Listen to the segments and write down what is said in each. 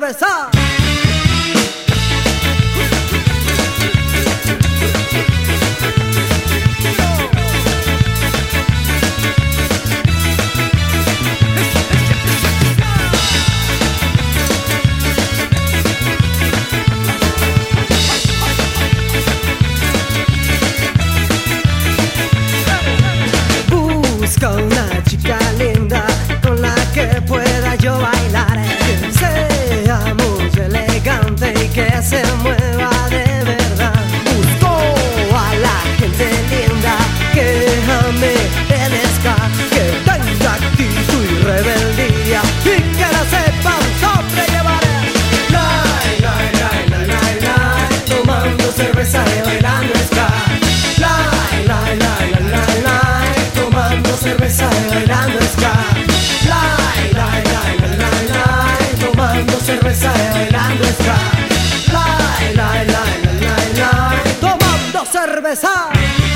cerveza. Busco una chica linda con la que pueda yo bailar, que sea muy elegante y que se mueva de verdad. Busco a la gente linda que ame el ska, que tenga actitud y rebeldía y que la sepa sobrellevar. Lai, lai, lai, lai, lai, lai, tomando cerveza y bailando ska. Lai, lai, lai, lai, lai, lai, tomando cerveza y bailando ska. Lai, lai, lai, lai, lai, lai, tomando cerveza y bailando ska. Lai, lai, lai, lai, lai, lai, tomando cerveza.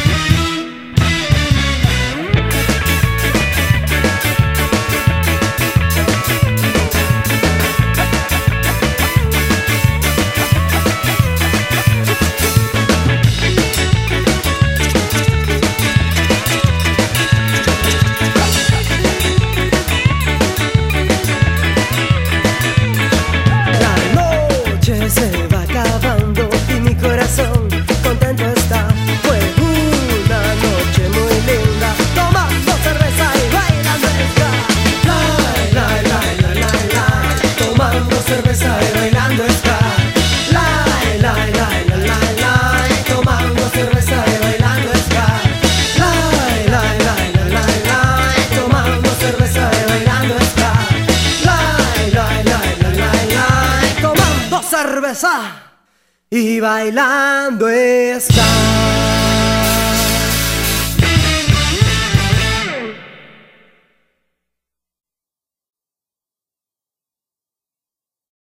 Se va acabando y mi corazón contento está. Fue una noche muy linda, tomando cerveza y bailando ska. Lai, lai, lai, lai, lai, lai, tomando cerveza y bailando ska. Lai, lai, lai, lai, lai, lai, tomando cerveza y bailando ska. Lai, lai, lai, lai, lai, lai, tomando cerveza y bailando ska. Lai, lai, lai, lai, lai, lai, tomando cerveza y bailando ska.